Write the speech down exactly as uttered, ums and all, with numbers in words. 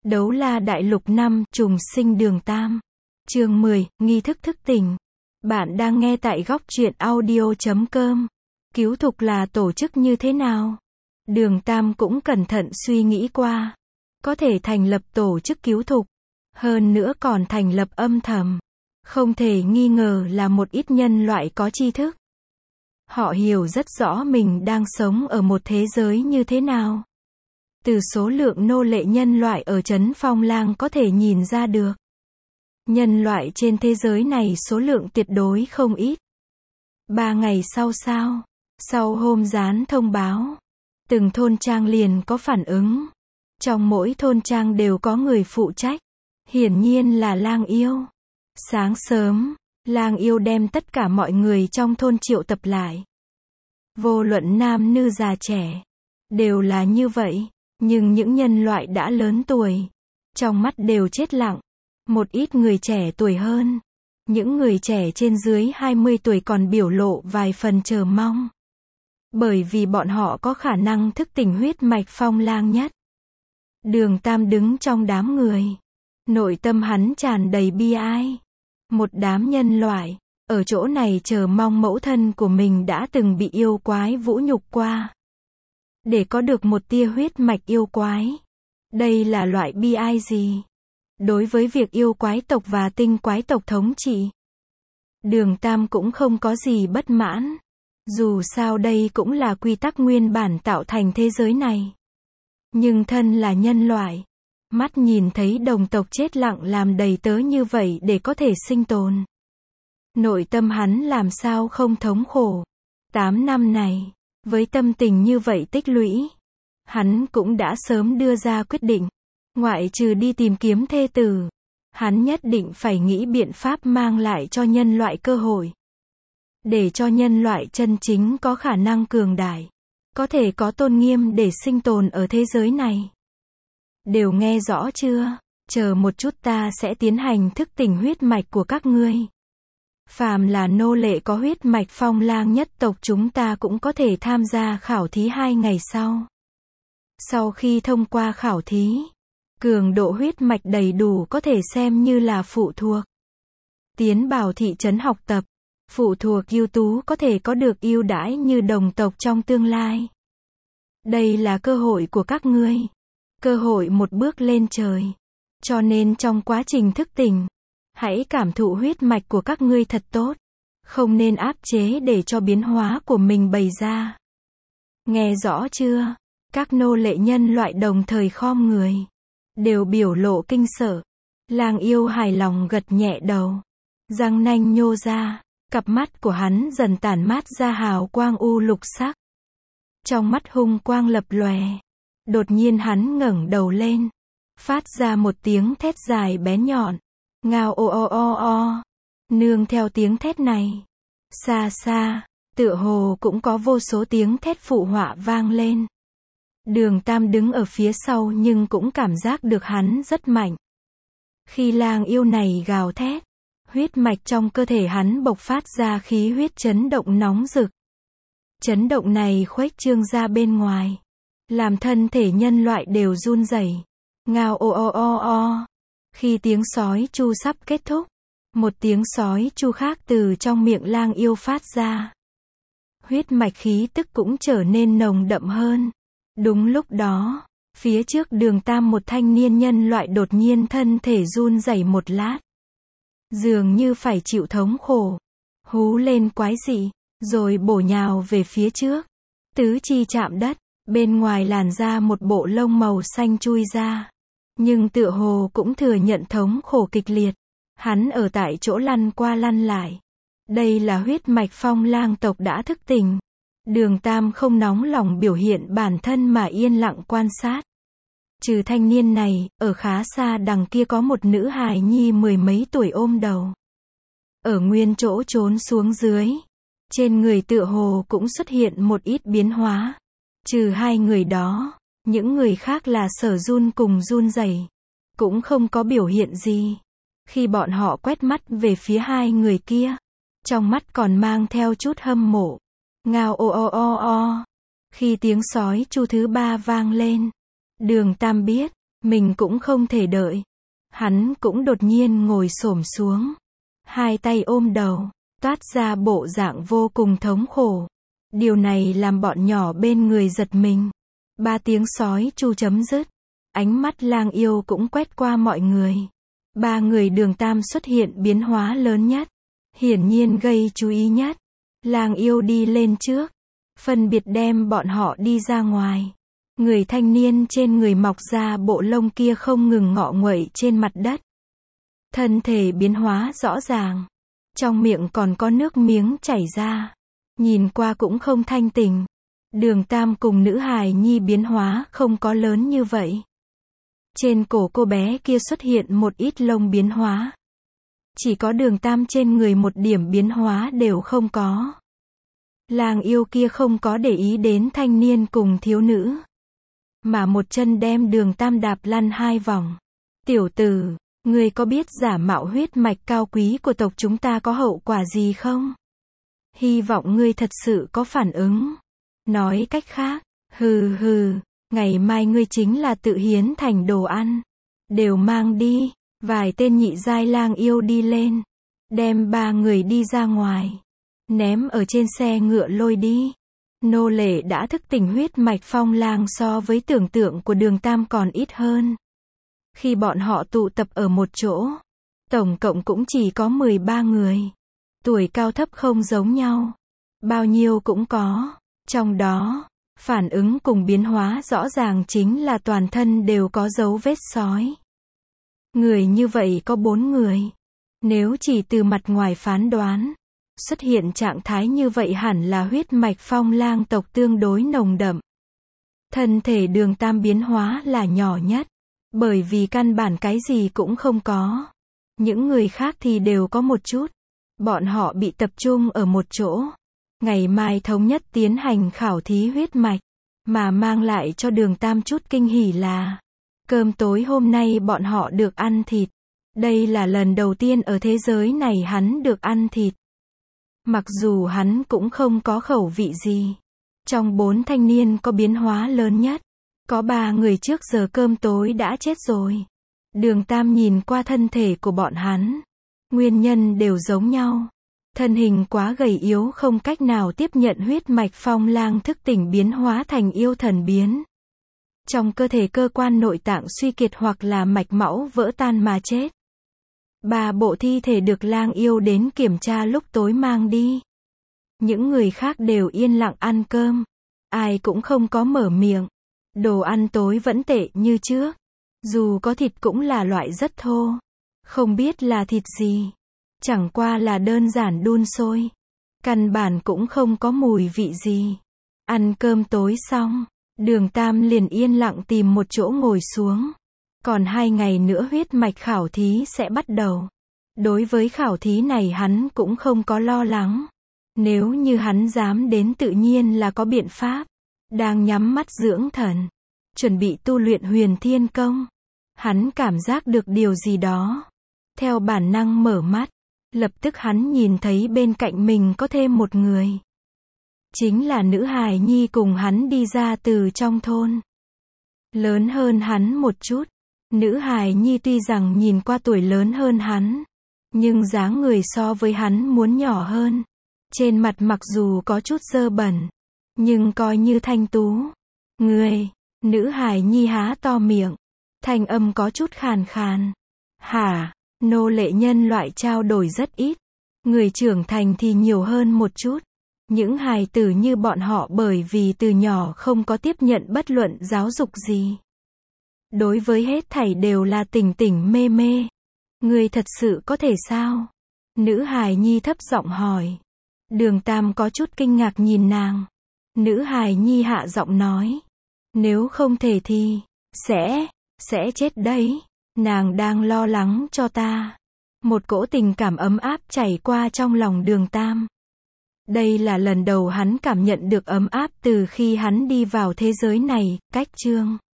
Đấu la đại lục năm, trùng sinh đường Tam. Chương mười, nghi thức thức tỉnh. Bạn đang nghe tại góc truyện audio chấm com. Cứu thục là tổ chức như thế nào? Đường Tam cũng cẩn thận suy nghĩ qua. Có thể thành lập tổ chức cứu thục. Hơn nữa còn thành lập âm thầm. Không thể nghi ngờ là một ít nhân loại có tri thức. Họ hiểu rất rõ mình đang sống ở một thế giới như thế nào. Từ số lượng nô lệ nhân loại ở trấn Phong Lang có thể nhìn ra được. Nhân loại trên thế giới này số lượng tuyệt đối không ít. Ba ngày sau sao? Sau hôm dán thông báo, từng thôn trang liền có phản ứng. Trong mỗi thôn trang đều có người phụ trách. Hiển nhiên là Lang Yêu. Sáng sớm, Lang Yêu đem tất cả mọi người trong thôn triệu tập lại. Vô luận nam nữ già trẻ, đều là như vậy. Nhưng những nhân loại đã lớn tuổi, trong mắt đều chết lặng. Một ít người trẻ tuổi hơn, những người trẻ trên dưới hai mươi tuổi còn biểu lộ vài phần chờ mong. Bởi vì bọn họ có khả năng thức tỉnh huyết mạch Phong Lang nhất. Đường Tam đứng trong đám người. Nội tâm hắn tràn đầy bi ai. Một đám nhân loại, ở chỗ này chờ mong mẫu thân của mình đã từng bị yêu quái vũ nhục qua. Để có được một tia huyết mạch yêu quái. Đây là loại bi ai gì? Đối với việc yêu quái tộc và tinh quái tộc thống trị, Đường Tam cũng không có gì bất mãn. Dù sao đây cũng là quy tắc nguyên bản tạo thành thế giới này. Nhưng thân là nhân loại, mắt nhìn thấy đồng tộc chết lặng làm đầy tớ như vậy để có thể sinh tồn. Nội tâm hắn làm sao không thống khổ. Tám năm này, với tâm tình như vậy tích lũy, hắn cũng đã sớm đưa ra quyết định. Ngoại trừ đi tìm kiếm thê tử, hắn nhất định phải nghĩ biện pháp mang lại cho nhân loại cơ hội. Để cho nhân loại chân chính có khả năng cường đại, có thể có tôn nghiêm để sinh tồn ở thế giới này. Đều nghe rõ chưa? Chờ một chút ta sẽ tiến hành thức tỉnh huyết mạch của các ngươi. Phàm là nô lệ có huyết mạch Phong Lang nhất tộc chúng ta cũng có thể tham gia khảo thí hai ngày sau. Sau khi thông qua khảo thí, cường độ huyết mạch đầy đủ có thể xem như là phụ thuộc. Tiến vào thị trấn học tập, phụ thuộc ưu tú có thể có được ưu đãi như đồng tộc trong tương lai. Đây là cơ hội của các ngươi. Cơ hội một bước lên trời. Cho nên trong quá trình thức tỉnh, hãy cảm thụ huyết mạch của các ngươi thật tốt. Không nên áp chế để cho biến hóa của mình bày ra. Nghe rõ chưa? Các nô lệ nhân loại đồng thời khom người. Đều biểu lộ kinh sợ. Lang Yêu hài lòng gật nhẹ đầu. Răng nanh nhô ra. Cặp mắt của hắn dần tản mát ra hào quang u lục sắc. Trong mắt hung quang lập lòe. Đột nhiên hắn ngẩng đầu lên. Phát ra một tiếng thét dài bén nhọn. Ngao o o o o. Nương theo tiếng thét này. Xa xa, tựa hồ cũng có vô số tiếng thét phụ họa vang lên. Đường Tam đứng ở phía sau nhưng cũng cảm giác được hắn rất mạnh. Khi Lang Yêu này gào thét, huyết mạch trong cơ thể hắn bộc phát ra khí huyết chấn động nóng rực. Chấn động này khuếch trương ra bên ngoài, làm thân thể nhân loại đều run rẩy. Ngao o o o o. Khi tiếng sói chu sắp kết thúc, một tiếng sói chu khác từ trong miệng Lang Yêu phát ra. Huyết mạch khí tức cũng trở nên nồng đậm hơn. Đúng lúc đó, phía trước Đường Tam một thanh niên nhân loại đột nhiên thân thể run rẩy một lát. Dường như phải chịu thống khổ. Hú lên quái dị, rồi bổ nhào về phía trước. Tứ chi chạm đất, bên ngoài làn da một bộ lông màu xanh chui ra. Nhưng tựa hồ cũng thừa nhận thống khổ kịch liệt. Hắn ở tại chỗ lăn qua lăn lại. Đây là huyết mạch Phong Lang tộc đã thức tỉnh. Đường Tam không nóng lòng biểu hiện bản thân mà yên lặng quan sát. Trừ thanh niên này, ở khá xa đằng kia có một nữ hài nhi mười mấy tuổi ôm đầu. Ở nguyên chỗ trốn xuống dưới. Trên người tựa hồ cũng xuất hiện một ít biến hóa. Trừ hai người đó, những người khác là Sở run cùng run rẩy, cũng không có biểu hiện gì. Khi bọn họ quét mắt về phía hai người kia, trong mắt còn mang theo chút hâm mộ. Ngao o o o o. Khi tiếng sói chu thứ ba vang lên, Đường Tam biết, Mình cũng không thể đợi. Hắn cũng đột nhiên ngồi xổm xuống. Hai tay ôm đầu, toát ra bộ dạng vô cùng thống khổ. Điều này làm bọn nhỏ bên người giật mình. Ba tiếng sói chu chấm dứt. Ánh mắt Lang Yêu cũng quét qua mọi người. Ba người Đường Tam xuất hiện biến hóa lớn nhất. Hiển nhiên gây chú ý nhất. Lang Yêu đi lên trước. Phân biệt đem bọn họ đi ra ngoài. Người thanh niên trên người mọc ra bộ lông kia không ngừng ngọ nguậy trên mặt đất. Thân thể biến hóa rõ ràng. Trong miệng còn có nước miếng chảy ra. Nhìn qua cũng không thanh tình. Đường Tam cùng nữ hài nhi biến hóa không có lớn như vậy. Trên cổ cô bé kia xuất hiện một ít lông biến hóa. Chỉ có Đường Tam trên người một điểm biến hóa đều không có. Lang Yêu kia không có để ý đến thanh niên cùng thiếu nữ. Mà một chân đem Đường Tam đạp lăn hai vòng. Tiểu tử, ngươi có biết giả mạo huyết mạch cao quý của tộc chúng ta có hậu quả gì không? Hy vọng ngươi thật sự có phản ứng. Nói cách khác, hừ hừ, ngày mai ngươi chính là tự hiến thành đồ ăn. Đều mang đi. Vài tên nhị giai Lang Yêu đi lên. Đem ba người đi ra ngoài. Ném ở trên xe ngựa lôi đi. Nô lệ đã thức tỉnh huyết mạch phong lang so với tưởng tượng của Đường Tam còn ít hơn. Khi bọn họ tụ tập ở một chỗ, tổng cộng cũng chỉ có mười ba người. Tuổi cao thấp không giống nhau. Bao nhiêu cũng có. Trong đó, phản ứng cùng biến hóa rõ ràng chính là toàn thân đều có dấu vết sói. Người như vậy có bốn người. Nếu chỉ từ mặt ngoài phán đoán, xuất hiện trạng thái như vậy hẳn là huyết mạch phong lang tộc tương đối nồng đậm. Thân thể Đường Tam biến hóa là nhỏ nhất, bởi vì căn bản cái gì cũng không có. Những người khác thì đều có một chút. Bọn họ bị tập trung ở một chỗ. Ngày mai thống nhất tiến hành khảo thí huyết mạch, mà mang lại cho Đường Tam chút kinh hỉ là cơm tối hôm nay bọn họ được ăn thịt. Đây là lần đầu tiên ở thế giới này hắn được ăn thịt. Mặc dù hắn cũng không có khẩu vị gì. Trong bốn thanh niên có biến hóa lớn nhất. Có ba người trước giờ cơm tối đã chết rồi. Đường Tam nhìn qua thân thể của bọn hắn. Nguyên nhân đều giống nhau. Thân hình quá gầy yếu không cách nào tiếp nhận huyết mạch phong lang thức tỉnh biến hóa thành yêu thần biến. Trong cơ thể cơ quan nội tạng suy kiệt hoặc là mạch máu vỡ tan mà chết. Ba bộ thi thể được Lang Yêu đến kiểm tra lúc tối mang đi. Những người khác đều yên lặng ăn cơm. Ai cũng không có mở miệng. Đồ ăn tối vẫn tệ như trước. Dù có thịt cũng là loại rất thô. Không biết là thịt gì. Chẳng qua là đơn giản đun sôi. Căn bản cũng không có mùi vị gì. Ăn cơm tối xong, Đường Tam liền yên lặng tìm một chỗ ngồi xuống. Còn hai ngày nữa huyết mạch khảo thí sẽ bắt đầu. Đối với khảo thí này hắn cũng không có lo lắng. Nếu như hắn dám đến tự nhiên là có biện pháp. Đang nhắm mắt dưỡng thần. Chuẩn bị tu luyện huyền thiên công. Hắn cảm giác được điều gì đó. Theo bản năng mở mắt. Lập tức hắn nhìn thấy bên cạnh mình có thêm một người. Chính là nữ hài nhi cùng hắn đi ra từ trong thôn. Lớn hơn hắn một chút. Nữ hài nhi tuy rằng nhìn qua tuổi lớn hơn hắn. Nhưng dáng người so với hắn muốn nhỏ hơn. Trên mặt mặc dù có chút dơ bẩn. Nhưng coi như thanh tú. Người. Nữ hài nhi há to miệng. Thanh âm có chút khàn khàn. Hả? Nô lệ nhân loại trao đổi rất ít. Người trưởng thành thì nhiều hơn một chút. Những hài tử như bọn họ bởi vì từ nhỏ không có tiếp nhận bất luận giáo dục gì. Đối với hết thảy đều là tỉnh tỉnh mê mê. Người thật sự có thể sao? Nữ hài nhi thấp giọng hỏi. Đường Tam có chút kinh ngạc nhìn nàng. Nữ hài nhi hạ giọng nói. Nếu không thể thì, sẽ, sẽ chết đấy. Nàng đang lo lắng cho ta. Một cỗ tình cảm ấm áp chảy qua trong lòng Đường Tam. Đây là lần đầu hắn cảm nhận được ấm áp từ khi hắn đi vào thế giới này, cách chương